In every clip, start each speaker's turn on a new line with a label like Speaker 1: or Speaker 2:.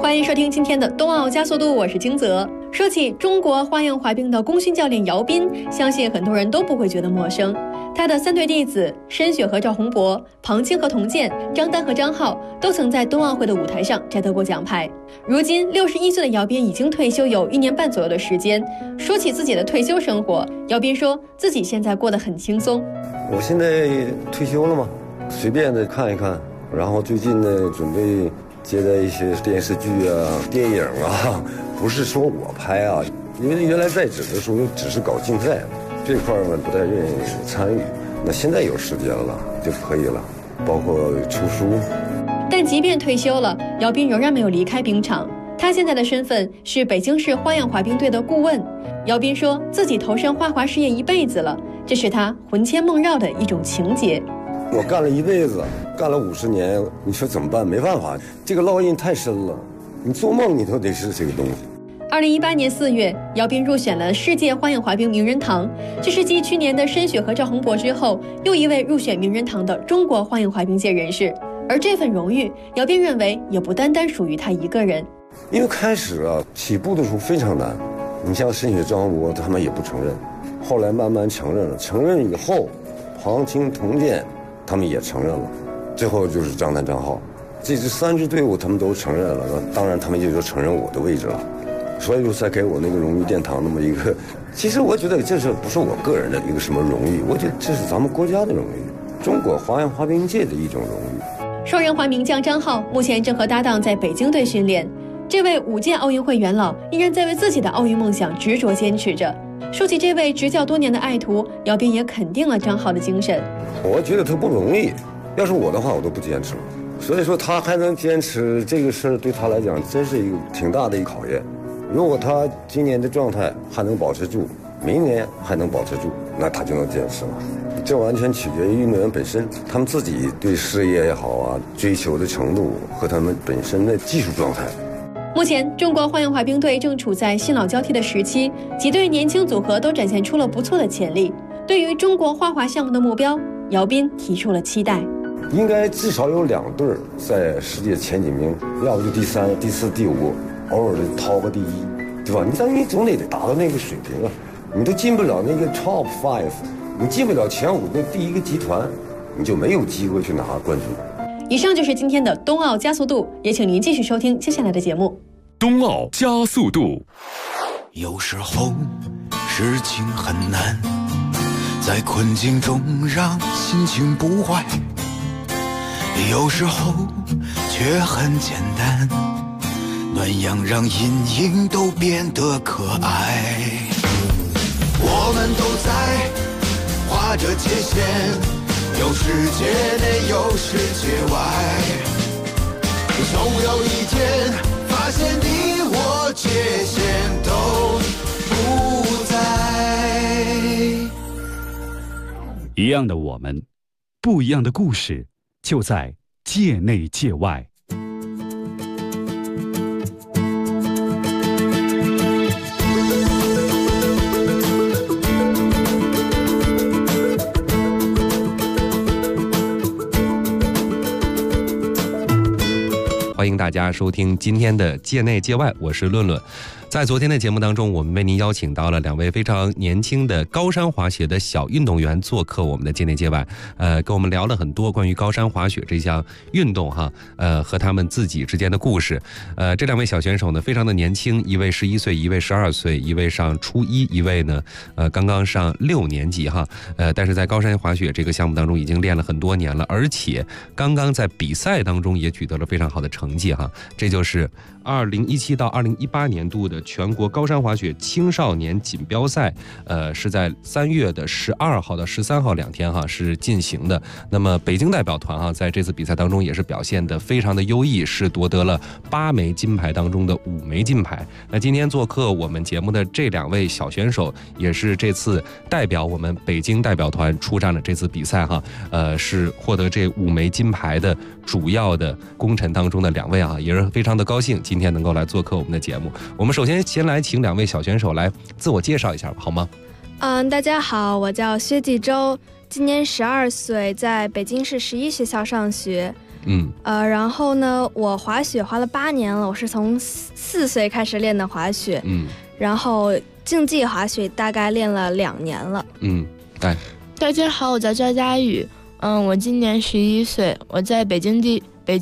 Speaker 1: 欢迎收听今天的冬奥加速度，我是金泽。说起中国花样滑冰的功勋教练姚斌，相信很多人都不会觉得陌生。他的3对弟子申雪和赵宏博、庞青和童健、张丹和张浩都曾在冬奥会的舞台上摘得过奖牌。如今61岁的姚斌已经退休有1年半左右的时间。说起自己的退休生活，姚斌说自己现在过得很轻松。
Speaker 2: 我现在退休了嘛，随便的看一看，然后最近呢准备接待一些电视剧啊、电影啊，不是说我拍啊，因为原来在职的时候只是搞竞赛，这块呢不太愿意参与。那现在有时间了就可以了，包括出书。
Speaker 1: 但即便退休了，姚斌仍然没有离开冰场。他现在的身份是北京市花样滑冰队的顾问。姚斌说自己投身花滑事业一辈子了，这是他魂牵梦绕的一种情结。
Speaker 2: 我干了一辈子，干了50年，你说怎么办？没办法，这个烙印太深了，你做梦你都得是这个东西。
Speaker 1: 2018年4月，姚斌入选了世界花样滑冰名人堂，这是继去年的申雪和赵宏博之后，又一位入选名人堂的中国花样滑冰界人士。而这份荣誉，姚斌认为也不单单属于他一个人。
Speaker 2: 因为开始啊，起步的时候非常难，你像申雪、赵宏博他们也不承认，后来慢慢承认了，承认以后，庞青、童健他们也承认了，最后就是张丹、张浩，这3支队伍他们都承认了，当然他们也就承认我的位置了，所以就才给我那个荣誉殿堂那么一个。其实我觉得这是不是我个人的一个什么荣誉，我觉得这是咱们国家的荣誉，中国花样滑冰界的一种荣誉。
Speaker 1: 双人滑名将张浩目前正和搭档在北京队训练。这位5届奥运会元老依然在为自己的奥运梦想执着坚持着。说起这位执教多年的爱徒，姚斌也肯定了张浩的精神。
Speaker 2: 我觉得他不容易，要是我的话我都不坚持了，所以说他还能坚持这个事儿，对他来讲真是一个挺大的一个考验。如果他今年的状态还能保持住，明年还能保持住，那他就能坚持了。这完全取决于运动员本身，他们自己对事业也好啊，追求的程度和他们本身的技术状态。
Speaker 1: 目前中国花样滑冰队正处在新老交替的时期，几对年轻组合都展现出了不错的潜力。对于中国花滑项目的目标，姚斌提出了期待。
Speaker 2: 应该至少有2对在世界前几名，要不就第3、第4、第5，偶尔的掏个第1，对吧？你总得达到那个水平啊！你都进不了那个 top 5， 你进不了前5个第1个集团，你就没有机会去拿冠军。
Speaker 1: 以上就是今天的冬奥加速度，也请您继续收听接下来的节目。
Speaker 3: 冬奥加速度。
Speaker 4: 有时候事情很难，在困境中让心情不坏，有时候却很简单，暖阳让阴影都变得可爱。我们都在划着界限，有世界内有世界外，总有一天发现你我界限都不在。
Speaker 3: 一样的我们，不一样的故事，就在界内界外。
Speaker 5: 欢迎大家收听今天的界内界外，我是论论。在昨天的节目当中，我们为您邀请到了2位非常年轻的高山滑雪的小运动员做客我们的界内界外，跟我们聊了很多关于高山滑雪这项运动哈，和他们自己之间的故事。这2位小选手呢，非常的年轻，一位11岁，一位12岁，一位上初1，一位呢，刚刚上6年级哈，但是在高山滑雪这个项目当中已经练了很多年了，而且刚刚在比赛当中也取得了非常好的成绩哈，这就是2017到2018年度的全国高山滑雪青少年锦标赛，是在3月的12号到13号2天哈是进行的。那么北京代表团哈在这次比赛当中也是表现得非常的优异，是夺得了8枚金牌当中的5枚金牌。那今天做客我们节目的这2位小选手，也是这次代表我们北京代表团出战的这次比赛哈，是获得这5枚金牌的主要的功臣当中的2位啊，也是非常的高兴今天能够来做客我们的节目。我们首先先来请2位小选手来自我介绍一下吧，好吗？
Speaker 6: 大家好，我叫薛继周，今年12岁，在北京市11学校上学。 然后呢，我滑雪滑了8年了，我是从4岁开始练的滑雪，然后竞技滑雪大概练了2年了。
Speaker 7: 大家好，我叫赵佳宇，我今年11岁，我在北京第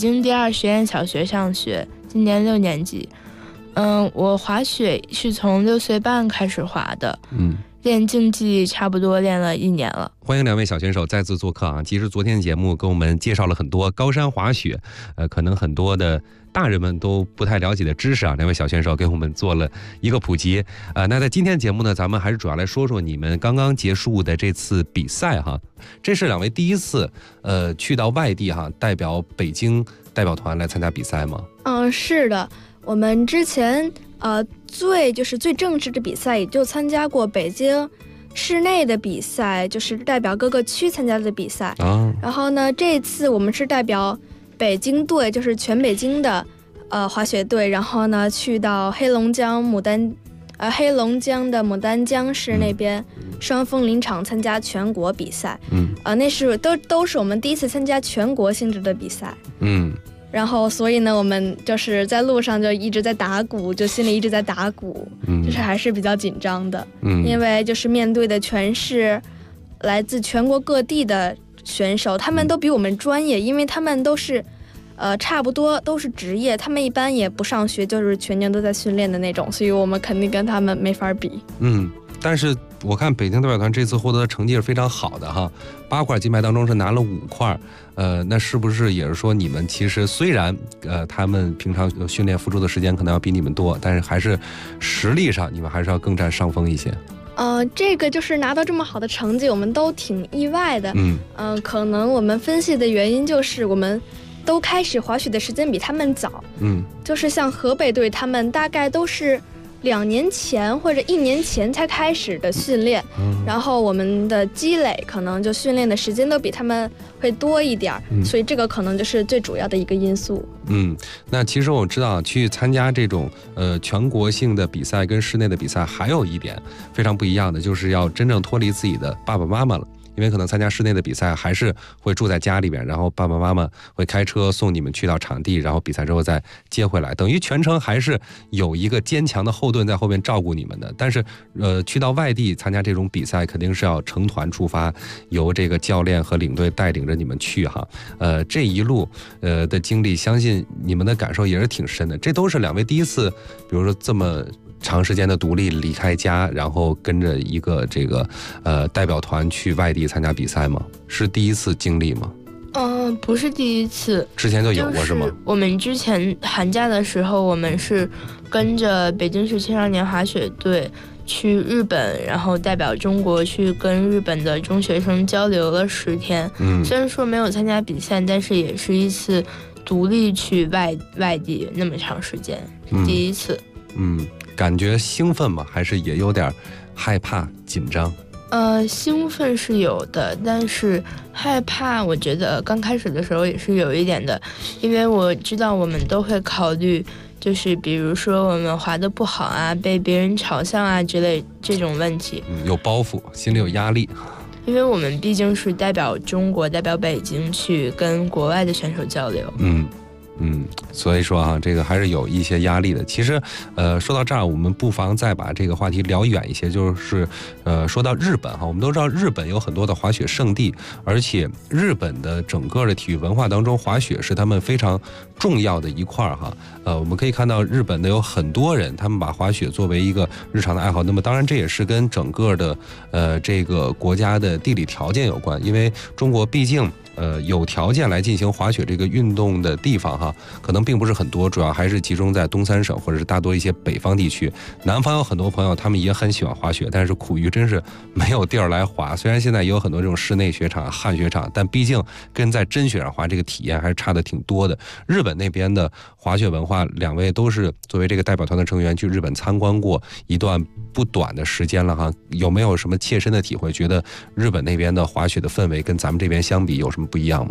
Speaker 7: 2实验小学上学，今年6年级。我滑雪是从6岁半开始滑的，练竞技差不多练了1年了。
Speaker 5: 欢迎2位小选手再次做客啊！其实昨天的节目跟我们介绍了很多高山滑雪，可能很多的大人们都不太了解的知识啊，2位小选手给我们做了一个普及。那在今天的节目呢，咱们还是主要来说说你们刚刚结束的这次比赛哈。这是2位第一次去到外地哈，代表北京代表团来参加比赛吗？
Speaker 6: 是的，我们之前最正式的比赛也就参加过北京市内的比赛，就是代表各个区参加的比赛。然后呢，这次我们是代表北京队，就是全北京的滑雪队，然后呢去到黑龙江的牡丹江市那边双峰林场参加全国比赛。那是都是我们第一次参加全国性质的比赛。然后所以呢，我们就是在路上就一直在打鼓，就心里一直在打鼓，就是还是比较紧张的。因为就是面对的全是来自全国各地的选手，他们都比我们专业，因为他们都是差不多都是职业，他们一般也不上学，就是全年都在训练的那种，所以我们肯定跟他们没法比。
Speaker 5: 但是我看北京代表团这次获得的成绩是非常好的哈，8块金牌当中是拿了5块，那是不是也是说你们其实虽然他们平常训练付出的时间可能要比你们多，但是还是实力上你们还是要更占上风一些？
Speaker 6: 这个就是拿到这么好的成绩，我们都挺意外的。可能我们分析的原因就是我们都开始滑雪的时间比他们早。就是像河北队，他们大概都是2年前或者1年前才开始的训练，然后我们的积累可能就训练的时间都比他们会多一点，所以这个可能就是最主要的一个因素。
Speaker 5: 那其实我知道去参加这种全国性的比赛跟室内的比赛还有一点非常不一样的，就是要真正脱离自己的爸爸妈妈了。因为可能参加室内的比赛还是会住在家里边，然后爸爸妈妈会开车送你们去到场地，然后比赛之后再接回来，等于全程还是有一个坚强的后盾在后面照顾你们的。但是去到外地参加这种比赛肯定是要成团出发，由这个教练和领队带领着你们去哈。这一路的经历，相信你们的感受也是挺深的。这都是2位第一次比如说这么长时间的独立离开家，然后跟着一个这个代表团去外地参加比赛吗？是第一次经历吗？
Speaker 7: 不是第一次，
Speaker 5: 之前就有过是吗？
Speaker 7: 我们之前寒假的时候，我们是跟着北京市青少年滑雪队去日本，然后代表中国去跟日本的中学生交流了10天。虽然说没有参加比赛，但是也是一次独立去外地那么长时间，第一次。
Speaker 5: 感觉兴奋吗？还是也有点害怕紧张？
Speaker 7: 兴奋是有的，但是害怕我觉得刚开始的时候也是有一点的，因为我知道我们都会考虑，就是比如说我们滑得不好啊，被别人嘲笑啊之类这种问题。
Speaker 5: 有包袱，心里有压力。
Speaker 7: 因为我们毕竟是代表中国、代表北京去跟国外的选手交流。
Speaker 5: 所以说啊，这个还是有一些压力的。其实，说到这儿，我们不妨再把这个话题聊远一些，就是说到日本哈，我们都知道日本有很多的滑雪胜地，而且日本的整个的体育文化当中，滑雪是他们非常重要的一块哈。我们可以看到日本的有很多人，他们把滑雪作为一个日常的爱好。那么当然这也是跟整个的这个国家的地理条件有关，因为中国毕竟有条件来进行滑雪这个运动的地方哈，可能并不是很多，主要还是集中在东三省或者是大多一些北方地区。南方有很多朋友，他们也很喜欢滑雪，但是苦于真是没有地儿来滑。虽然现在也有很多这种室内雪场、旱雪场，但毕竟跟在真雪上滑这个体验还是差的挺多的。日本那边的滑雪文化，2位都是作为这个代表团的成员去日本参观过一段不短的时间了哈，有没有什么切身的体会？觉得日本那边的滑雪的氛围跟咱们这边相比有什么不一样吗？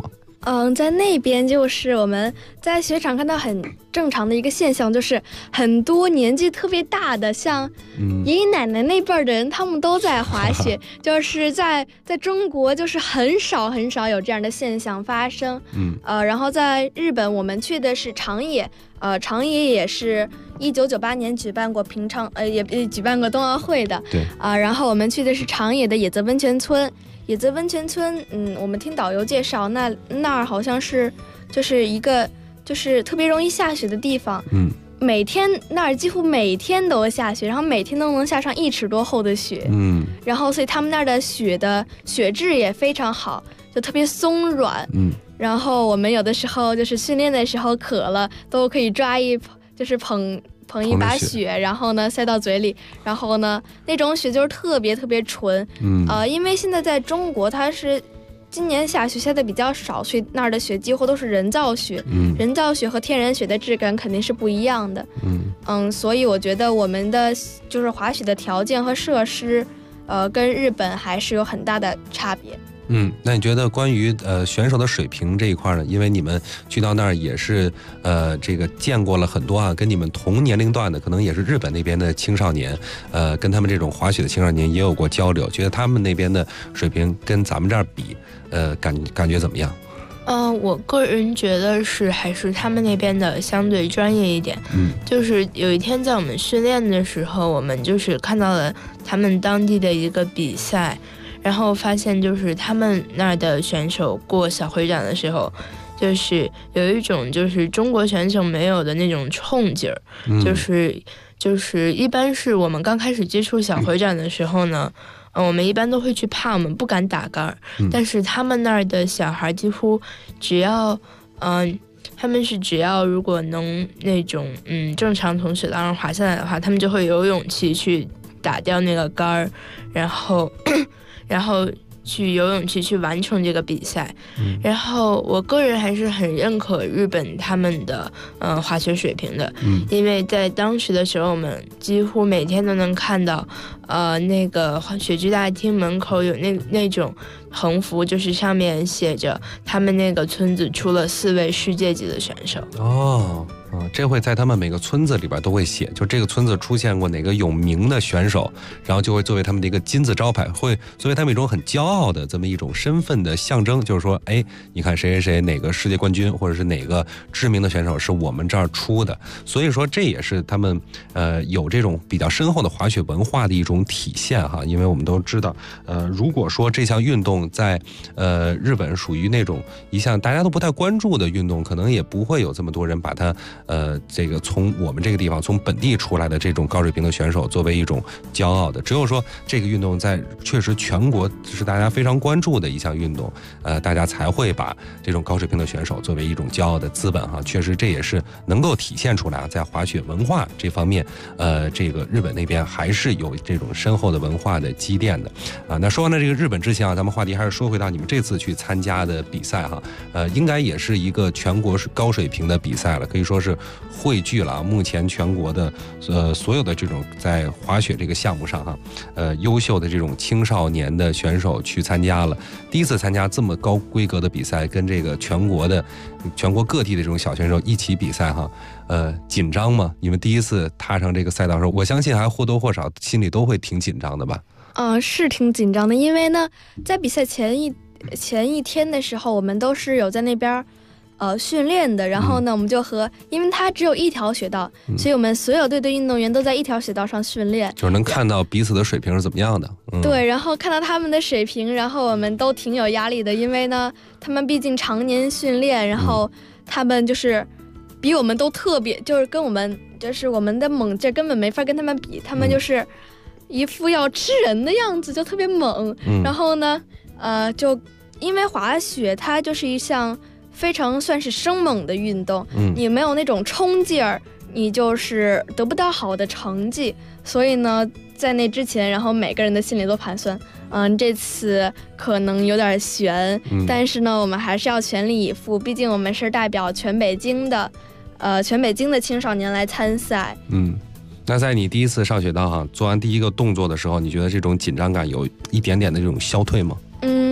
Speaker 6: 在那边就是我们在雪场看到很正常的一个现象，就是很多年纪特别大的，像爷爷奶奶那辈儿的人，他们都在滑雪。就是在中国就是很少有这样的现象发生。然后在日本我们去的是长野，长野也是1998年举办过也举办过冬奥会的。
Speaker 5: 对。
Speaker 6: 然后我们去的是长野的野泽温泉村。野泽温泉村，我们听导游介绍，那儿好像是就是一个就是特别容易下雪的地方。每天那儿几乎每天都下雪，然后每天都能下上1尺多厚的雪。然后所以他们那儿的雪质也非常好，就特别松软。然后我们有的时候就是训练的时候渴了，都可以抓就是捧一把雪，然后呢塞到嘴里，然后呢那种雪就是特别特别纯。因为现在在中国它是今年下雪下的比较少，所以那儿的雪几乎都是人造雪。人造雪和天然雪的质感肯定是不一样的。所以我觉得我们的就是滑雪的条件和设施跟日本还是有很大的差别。
Speaker 5: 那你觉得关于选手的水平这一块呢？因为你们去到那儿也是这个见过了很多啊，跟你们同年龄段的，可能也是日本那边的青少年，跟他们这种滑雪的青少年也有过交流，觉得他们那边的水平跟咱们这儿比，感觉怎么样？
Speaker 7: 我个人觉得还是他们那边的相对专业一点。就是有一天在我们训练的时候，我们就是看到了他们当地的一个比赛。然后发现就是他们那儿的选手过小回转的时候，就是有一种就是中国选手没有的那种冲劲儿。就是一般是我们刚开始接触小回转的时候呢，我们一般都会去怕，我们不敢打杆。但是他们那儿的小孩几乎只要他们是只要如果能那种正常从雪道上滑下来的话，他们就会有勇气去打掉那个杆儿，然后去有勇气去完成这个比赛。然后我个人还是很认可日本他们的滑雪水平的。因为在当时的时候，我们几乎每天都能看到那个雪具大厅门口有那种横幅，就是上面写着他们那个村子出了4位世界级的选手。
Speaker 5: 这会在他们每个村子里边都会写，就这个村子出现过哪个有名的选手，然后就会作为他们的一个金字招牌，会作为他们一种很骄傲的这么一种身份的象征，就是说，你看谁谁谁哪个世界冠军或者是哪个知名的选手是我们这儿出的。所以说这也是他们有这种比较深厚的滑雪文化的一种体现哈。因为我们都知道如果说这项运动在日本属于那种一项大家都不太关注的运动，可能也不会有这么多人把它这个从我们这个地方从本地出来的这种高水平的选手作为一种骄傲的。只有说这个运动在确实全国是大家非常关注的一项运动，大家才会把这种高水平的选手作为一种骄傲的资本哈。确实这也是能够体现出来在滑雪文化这方面，这个日本那边还是有这种深厚的文化的积淀的那说完了这个日本之前咱们话题还是说回到你们这次去参加的比赛哈。应该也是一个全国高水平的比赛了，可以说是汇聚了目前全国的所有的这种在滑雪这个项目上优秀的这种青少年的选手去参加了。第一次参加这么高规格的比赛，跟这个全国各地的这种小选手一起比赛紧张吗？你们第一次踏上这个赛道的时候，我相信还或多或少心里都会挺紧张的吧？
Speaker 6: 是挺紧张的，因为呢在比赛前一天的时候，我们都是有在那边训练的。然后呢我们就因为它只有一条雪道，所以我们所有队的运动员都在一条雪道上训练，
Speaker 5: 就是能看到彼此的水平是怎么样的。
Speaker 6: 对，然后看到他们的水平，然后我们都挺有压力的，因为呢他们毕竟常年训练，然后他们就是比我们都特别，就是跟我们就是我们的猛劲根本没法跟他们比，他们就是一副要吃人的样子，就特别猛。然后呢就因为滑雪它就是一项非常算是生猛的运动，你没有那种冲劲儿，你就是得不到好的成绩。所以呢在那之前，然后每个人的心里都盘算这次可能有点悬，但是呢我们还是要全力以赴，毕竟我们是代表全北京的青少年来参赛。
Speaker 5: 那在你第一次上雪道做完第一个动作的时候，你觉得这种紧张感有一点点的这种消退吗？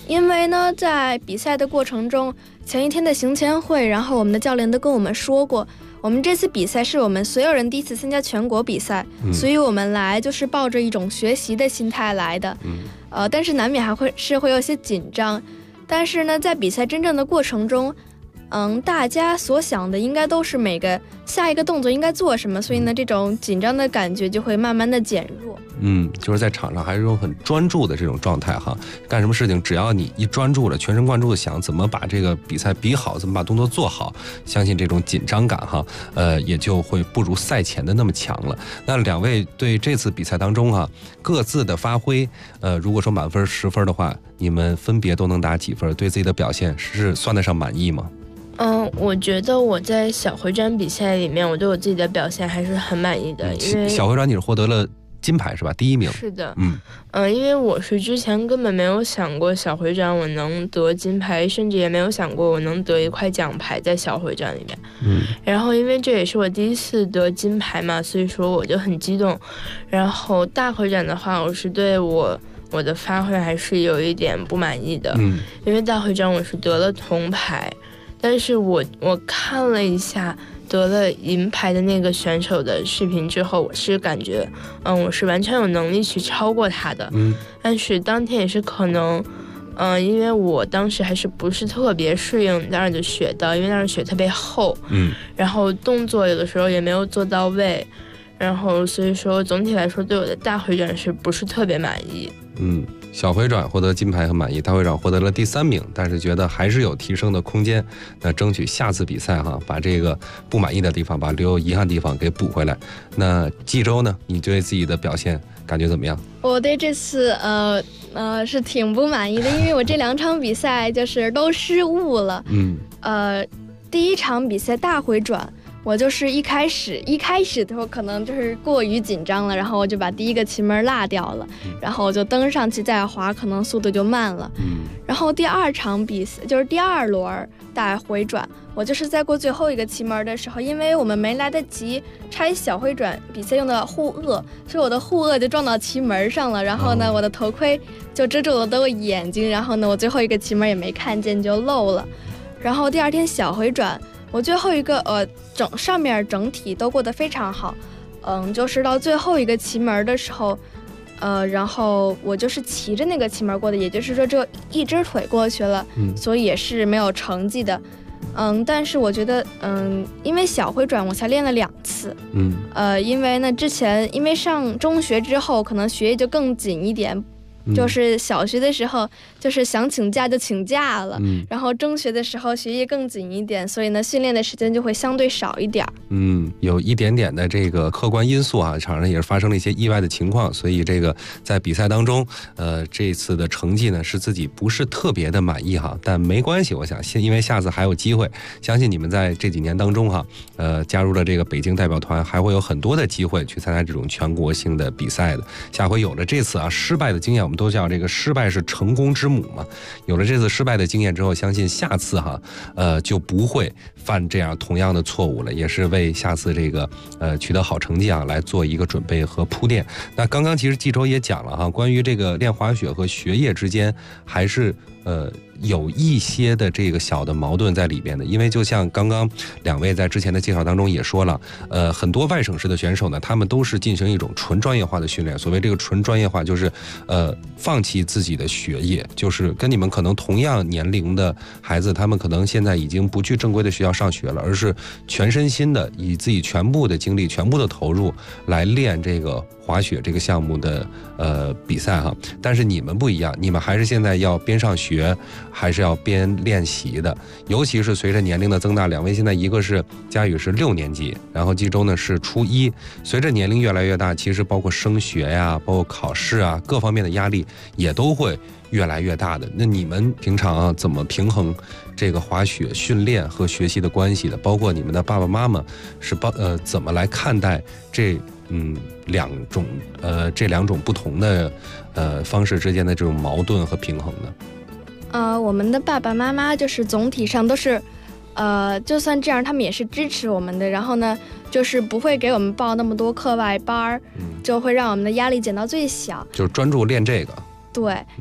Speaker 6: 因为呢，在比赛的过程中，前一天的行前会，然后我们的教练都跟我们说过，我们这次比赛是我们所有人第一次参加全国比赛，所以我们来就是抱着一种学习的心态来的。但是难免还会有些紧张，但是呢，在比赛真正的过程中，大家所想的应该都是每个下一个动作应该做什么，所以呢，这种紧张的感觉就会慢慢的减弱。
Speaker 5: 就是在场上还是有很专注的这种状态哈，干什么事情只要你一专注了，全神贯注的想怎么把这个比赛比好，怎么把动作做好，相信这种紧张感哈，也就会不如赛前的那么强了。那两位对这次比赛当中哈，各自的发挥，如果说满分10分的话，你们分别都能打几分？对自己的表现是算得上满意吗？
Speaker 7: 我觉得我在小回转比赛里面，我对我自己的表现还是很满意的。因为
Speaker 5: 小回转你是获得了金牌是吧？第1名。
Speaker 7: 是的。因为我是之前根本没有想过小回转我能得金牌，甚至也没有想过我能得一块奖牌在小回转里面。然后因为这也是我第一次得金牌嘛，所以说我就很激动。然后大回转的话，我是对我的发挥还是有一点不满意的。因为大回转我是得了铜牌。但是我看了一下得了银牌的那个选手的视频之后，我是感觉，我是完全有能力去超过他的。但是当天也是可能，因为我当时还是不是特别适应那儿的雪道，因为那儿的雪特别厚。然后动作有的时候也没有做到位，然后所以说总体来说对我的大回转是不是特别满意。
Speaker 5: 小回转获得金牌很满意，大回转获得了第3名，但是觉得还是有提升的空间。那争取下次比赛哈，把这个不满意的地方，把留有遗憾的地方给补回来。那冀州呢？你对自己的表现感觉怎么样？
Speaker 6: 我对这次是挺不满意的，因为我这2场比赛就是都失误了。第1场比赛大回转，我就是一开始的时候可能就是过于紧张了，然后我就把第1个旗门落掉了，然后我就登上去再滑，可能速度就慢了。然后第2场比赛就是第2轮大回转，我就是在过最后一个旗门的时候，因为我们没来得及拆小回转比赛用的护顎，所以我的护顎就撞到旗门上了，然后呢，我的头盔就遮住了我的眼睛，然后呢，我最后一个旗门也没看见就漏了。然后第2天小回转，我最后一个上面整体都过得非常好，就是到最后一个旗门的时候，然后我就是骑着那个旗门过的，也就是说这一只腿过去了，所以也是没有成绩的。但是我觉得，因为小回转我才练了2次，因为呢之前因为上中学之后可能学业就更紧一点。就是小学的时候就是想请假就请假了，然后中学的时候学业更紧一点，所以呢训练的时间就会相对少一点。
Speaker 5: 有一点点的这个客观因素啊，场上也是发生了一些意外的情况，所以这个在比赛当中这次的成绩呢是自己不是特别的满意哈，但没关系，我想因为下次还有机会，相信你们在这几年当中哈加入了这个北京代表团，还会有很多的机会去参加这种全国性的比赛的。下回有了这次失败的经验，我们都叫这个失败是成功之母嘛。有了这次失败的经验之后，相信下次就不会犯这样同样的错误了，也是为下次这个取得好成绩来做一个准备和铺垫。那刚刚其实冀州也讲了关于这个练滑雪和学业之间还是有一些的这个小的矛盾在里边的，因为就像刚刚2位在之前的介绍当中也说了，很多外省市的选手呢，他们都是进行一种纯专业化的训练。所谓这个纯专业化，就是放弃自己的学业，就是跟你们可能同样年龄的孩子，他们可能现在已经不去正规的学校上学了，而是全身心的以自己全部的精力、全部的投入来练这个滑雪这个项目的比赛哈。但是你们不一样，你们还是现在要边上学还是要边练习的，尤其是随着年龄的增大，2位现在一个是佳宇是6年级，然后冀州呢是初1，随着年龄越来越大，其实包括升学呀，包括考试啊，各方面的压力也都会越来越大的。那你们平常怎么平衡这个滑雪训练和学习的关系的？包括你们的爸爸妈妈是怎么来看待这两种不同的方式之间的这种矛盾和平衡呢？
Speaker 6: 我们的爸爸妈妈就是总体上都是就算这样他们也是支持我们的，然后呢就是不会给我们报那么多课外班，就会让我们的压力减到最小，
Speaker 5: 就是专注练这个。
Speaker 6: 对，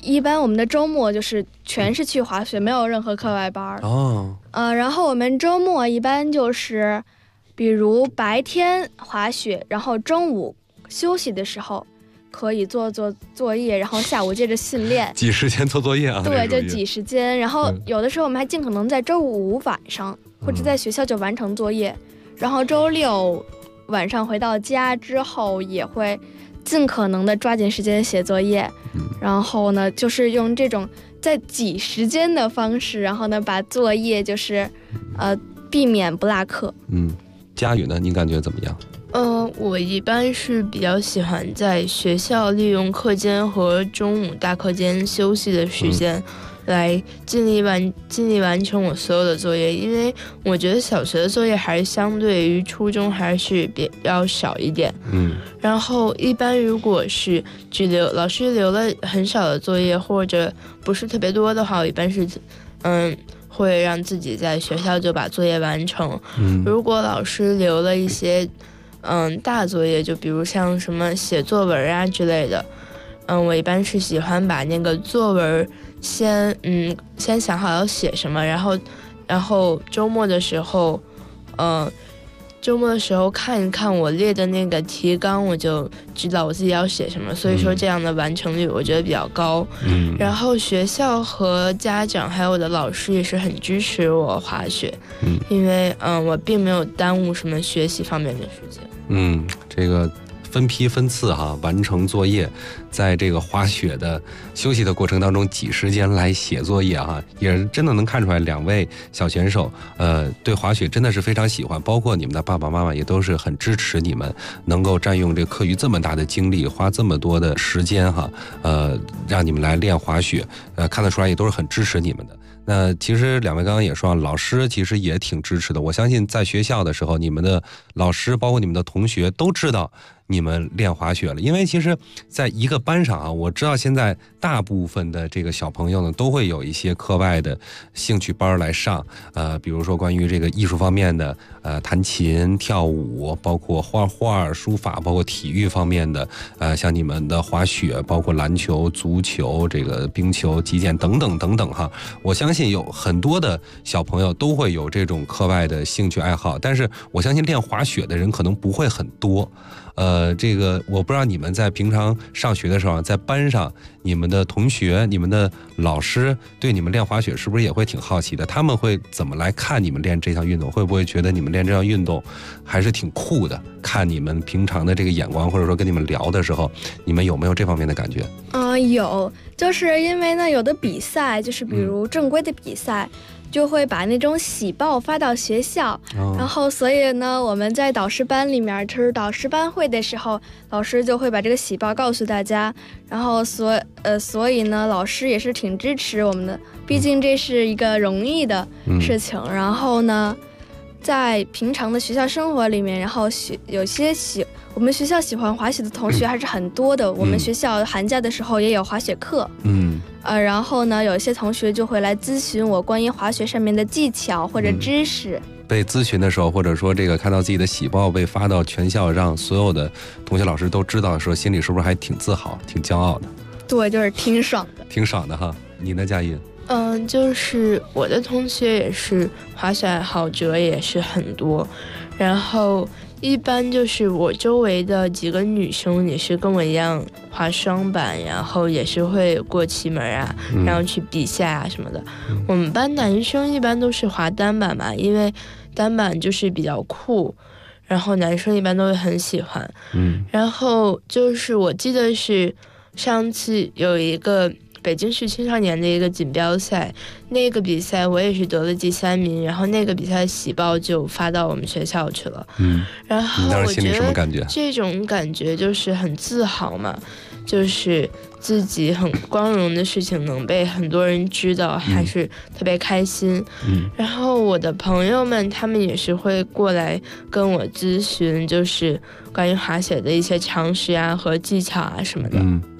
Speaker 6: 一般我们的周末就是全是去滑雪，没有任何课外班
Speaker 5: 哦。
Speaker 6: 然后我们周末一般就是，比如白天滑雪，然后中午休息的时候可以做作业，然后下午接着训练。
Speaker 5: 挤时间做作业啊？
Speaker 6: 对，就挤时间。然后有的时候我们还尽可能在周五晚上或者在学校就完成作业，然后周六晚上回到家之后也会尽可能的抓紧时间写作业。然后呢，就是用这种在挤时间的方式，然后呢把作业就是避免不落课。
Speaker 5: 佳宇呢，你感觉怎么样？
Speaker 7: 我一般是比较喜欢在学校利用课间和中午大课间休息的时间，来尽力完成我所有的作业，因为我觉得小学的作业还是相对于初中还是比较少一点。然后一般如果是老师留了很少的作业或者不是特别多的话，我一般是会让自己在学校就把作业完成。如果老师留了一些大作业，就比如像什么写作文啊之类的，我一般是喜欢把那个作文先想好要写什么，然后周末的时候看一看我列的那个提纲，我就知道我自己要写什么，所以说这样的完成率我觉得比较高。然后学校和家长还有我的老师也是很支持我滑雪，因为我并没有耽误什么学习方面的事情。
Speaker 5: 这个分批分次完成作业，在这个滑雪的休息的过程当中挤时间来写作业也真的能看出来两位小选手对滑雪真的是非常喜欢，包括你们的爸爸妈妈也都是很支持你们能够占用这个课余这么大的精力，花这么多的时间让你们来练滑雪，看得出来也都是很支持你们的。那其实两位刚刚也说老师其实也挺支持的。我相信在学校的时候，你们的老师包括你们的同学都知道你们练滑雪了，因为其实在一个班上我知道现在大部分的这个小朋友呢都会有一些课外的兴趣班来上，比如说关于这个艺术方面的弹琴、跳舞，包括画画、书法，包括体育方面的像你们的滑雪，包括篮球、足球、这个冰球、击剑等等等等我相信有很多的小朋友都会有这种课外的兴趣爱好，但是我相信练滑雪的人可能不会很多。这个我不知道你们在平常上学的时候，在班上你们的同学、你们的老师对你们练滑雪是不是也会挺好奇的？他们会怎么来看你们练这项运动？会不会觉得你们练这项运动还是挺酷的？看你们平常的这个眼光，或者说跟你们聊的时候，你们有没有这方面的感觉？
Speaker 6: 有，就是因为呢，有的比赛就是比如正规的比赛，就会把那种喜报发到学校，然后所以呢，我们在导师班里面就是导师班会的时候，老师就会把这个喜报告诉大家，然后所以呢，老师也是挺支持我们的，毕竟这是一个容易的事情。然后呢，在平常的学校生活里面，然后我们学校喜欢滑雪的同学还是很多的，我们学校寒假的时候也有滑雪课。然后呢，有些同学就会来咨询我关于滑雪上面的技巧或者知识。
Speaker 5: 被咨询的时候，或者说这个看到自己的喜报被发到全校，让所有的同学老师都知道的时候，心里是不是还挺自豪、挺骄傲的？
Speaker 6: 对，就是挺爽的。
Speaker 5: 挺爽的你呢，佳音？
Speaker 7: 就是我的同学也是滑雪爱好者也是很多，然后一般就是我周围的几个女生也是跟我一样滑双板，然后也是会过旗门然后去比赛什么的。我们班男生一般都是滑单板嘛，因为单板就是比较酷，然后男生一般都会很喜欢。然后就是我记得是上次有一个北京市青少年的一个锦标赛，那个比赛我也是得了第3名，然后那个比赛喜报就发到我们学校去了。然后我觉得这种感觉就是很自豪嘛，就是自己很光荣的事情能被很多人知道，还是特别开心。然后我的朋友们他们也是会过来跟我咨询，就是关于滑雪的一些常识和技巧什么的。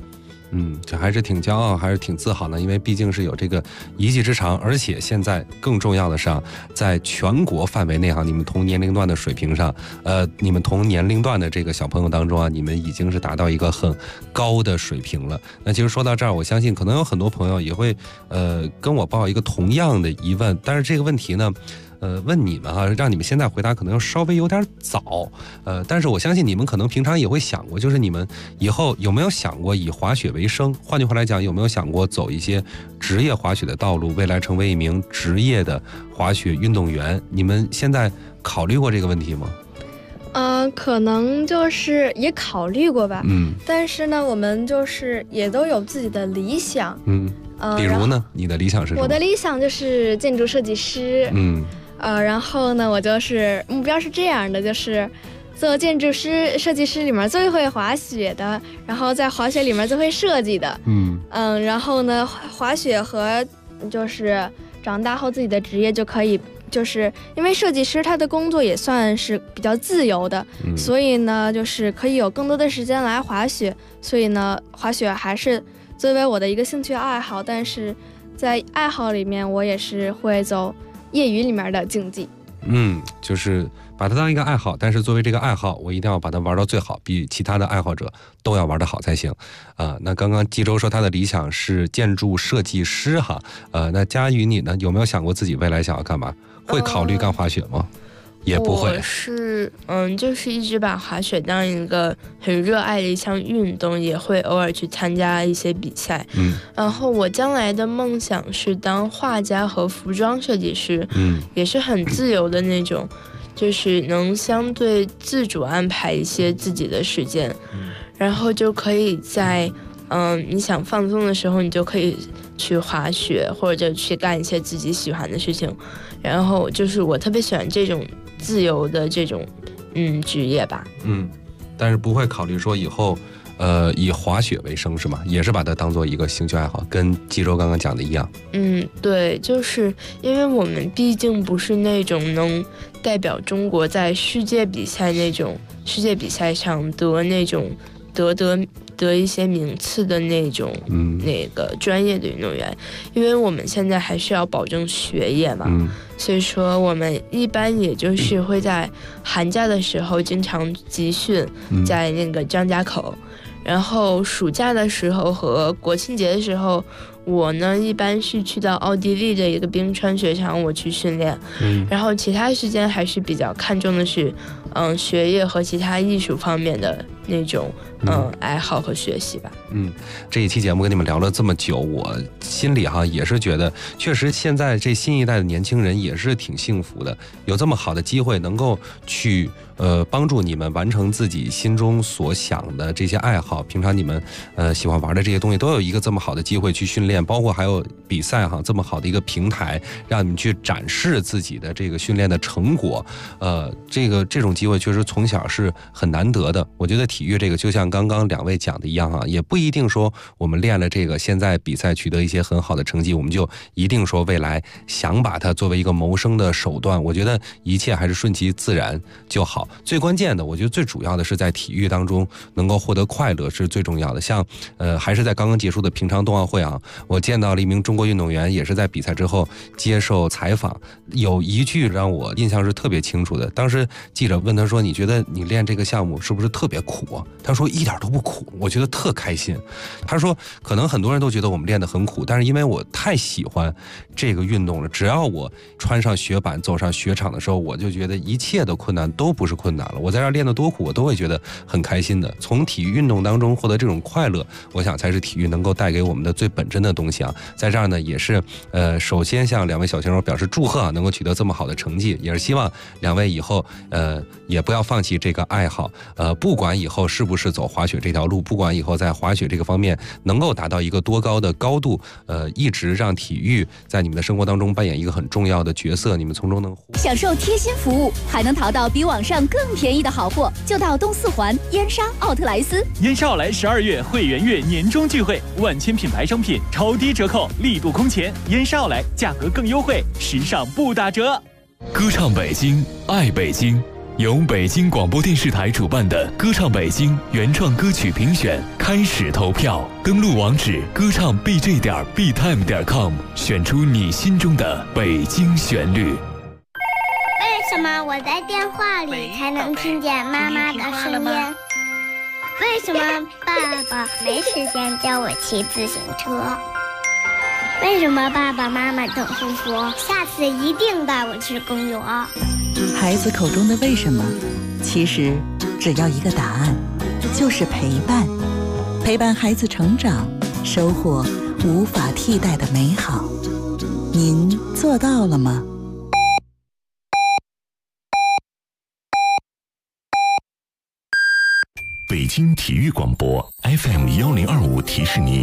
Speaker 5: 这还是挺骄傲，还是挺自豪的，因为毕竟是有这个一技之长，而且现在更重要的是在全国范围内你们同年龄段的水平上，你们同年龄段的这个小朋友当中你们已经是达到一个很高的水平了。那其实说到这儿，我相信可能有很多朋友也会跟我报一个同样的疑问，但是这个问题呢问你们让你们现在回答可能稍微有点早，但是我相信你们可能平常也会想过，就是你们以后有没有想过以滑雪为生？换句话来讲，有没有想过走一些职业滑雪的道路，未来成为一名职业的滑雪运动员？你们现在考虑过这个问题吗？
Speaker 6: 可能就是也考虑过吧，但是呢，我们就是也都有自己的理想，
Speaker 5: 比如呢，你的理想是什么？
Speaker 6: 我的理想就是建筑设计师，然后呢，我就是目标是这样的，就是做建筑师、设计师里面最会滑雪的，然后在滑雪里面最会设计的，然后呢，滑雪和就是长大后自己的职业就可以。就是因为设计师他的工作也算是比较自由的，所以呢，就是可以有更多的时间来滑雪。所以呢，滑雪还是作为我的一个兴趣爱好，但是在爱好里面，我也是会走业余里面的竞技。
Speaker 5: 就是把它当一个爱好，但是作为这个爱好，我一定要把它玩到最好，比其他的爱好者都要玩得好才行。那刚刚纪州说他的理想是建筑设计师那佳宇你呢？有没有想过自己未来想要干嘛？会考虑干滑雪吗？也不会。
Speaker 7: 我是就是一直把滑雪当一个很热爱的一项运动，也会偶尔去参加一些比赛。然后我将来的梦想是当画家和服装设计师，也是很自由的那种，就是能相对自主安排一些自己的时间，然后就可以在你想放松的时候，你就可以去滑雪或者去干一些自己喜欢的事情。然后就是我特别喜欢这种自由的这种职业吧。
Speaker 5: 但是不会考虑说以后以滑雪为生是吗？也是把它当做一个兴趣爱好，跟纪州刚刚讲的一样。
Speaker 7: 对，就是因为我们毕竟不是那种能代表中国在世界比赛上得一些名次的那种那个专业的运动员，因为我们现在还是要保证学业嘛，所以说我们一般也就是会在寒假的时候经常集训，在那个张家口，然后暑假的时候和国庆节的时候，我呢一般是去到奥地利的一个冰川雪场我去训练，然后其他时间还是比较看重的是学业和其他艺术方面的那种爱好和学习吧。
Speaker 5: 这一期节目跟你们聊了这么久，我心里也是觉得，确实现在这新一代的年轻人也是挺幸福的，有这么好的机会能够去帮助你们完成自己心中所想的这些爱好。平常你们喜欢玩的这些东西，都有一个这么好的机会去训练，包括还有比赛这么好的一个平台，让你们去展示自己的这个训练的成果。这种机会确实从小是很难得的。我觉得体育这个就像刚刚两位讲的一样也不一定说我们练了这个，现在比赛取得一些很好的成绩，我们就一定说未来想把它作为一个谋生的手段。我觉得一切还是顺其自然就好。最关键的，我觉得最主要的是在体育当中能够获得快乐是最重要的。像还是在刚刚结束的平昌冬奥会我见到了一名中国运动员，也是在比赛之后接受采访，有一句让我印象是特别清楚的。当时记者问他说：“你觉得你练这个项目是不是特别苦啊？”他说：“一点都不苦，我觉得特开心。”他说：“可能很多人都觉得我们练得很苦，但是因为我太喜欢这个运动了，只要我穿上雪板走上雪场的时候，我就觉得一切的困难都不是困难了。我在这儿练得多苦，我都会觉得很开心的。从体育运动当中获得这种快乐，我想才是体育能够带给我们的最本真的东西在这儿呢，也是首先向两位小选手表示祝贺能够取得这么好的成绩，也是希望两位以后也不要放弃这个爱好。不管以后是不是走滑雪这条路，不管以后在滑雪这个方面能够达到一个多高的高度，一直让体育在你们的生活当中扮演一个很重要的角色，你们从中能
Speaker 8: 享受贴心服务，还能淘到比网上更便宜的好货，就到东四环燕莎奥特莱斯。
Speaker 9: 燕莎奥莱12月会员月年终聚会，万千品牌商品超低折扣，力度空前。燕莎奥莱价格更优惠，时尚不打折。
Speaker 10: 歌唱北京，爱北京， 由北京广播电视台主办的歌唱北京原创歌曲评选开始投票，登录网址歌唱 bj.btime.com， 选出你心中的北京旋律。
Speaker 11: 为什么我在电话里才能听见妈妈的声音？为什么爸爸没时间教我骑自行车？为什么爸爸妈妈总是说下次一定带我去公园？
Speaker 12: 孩子口中的为什么，其实只要一个答案，就是陪伴。陪伴孩子成长，收获无法替代的美好。您做到了吗？
Speaker 13: 北京体育广播 FM1025提示您，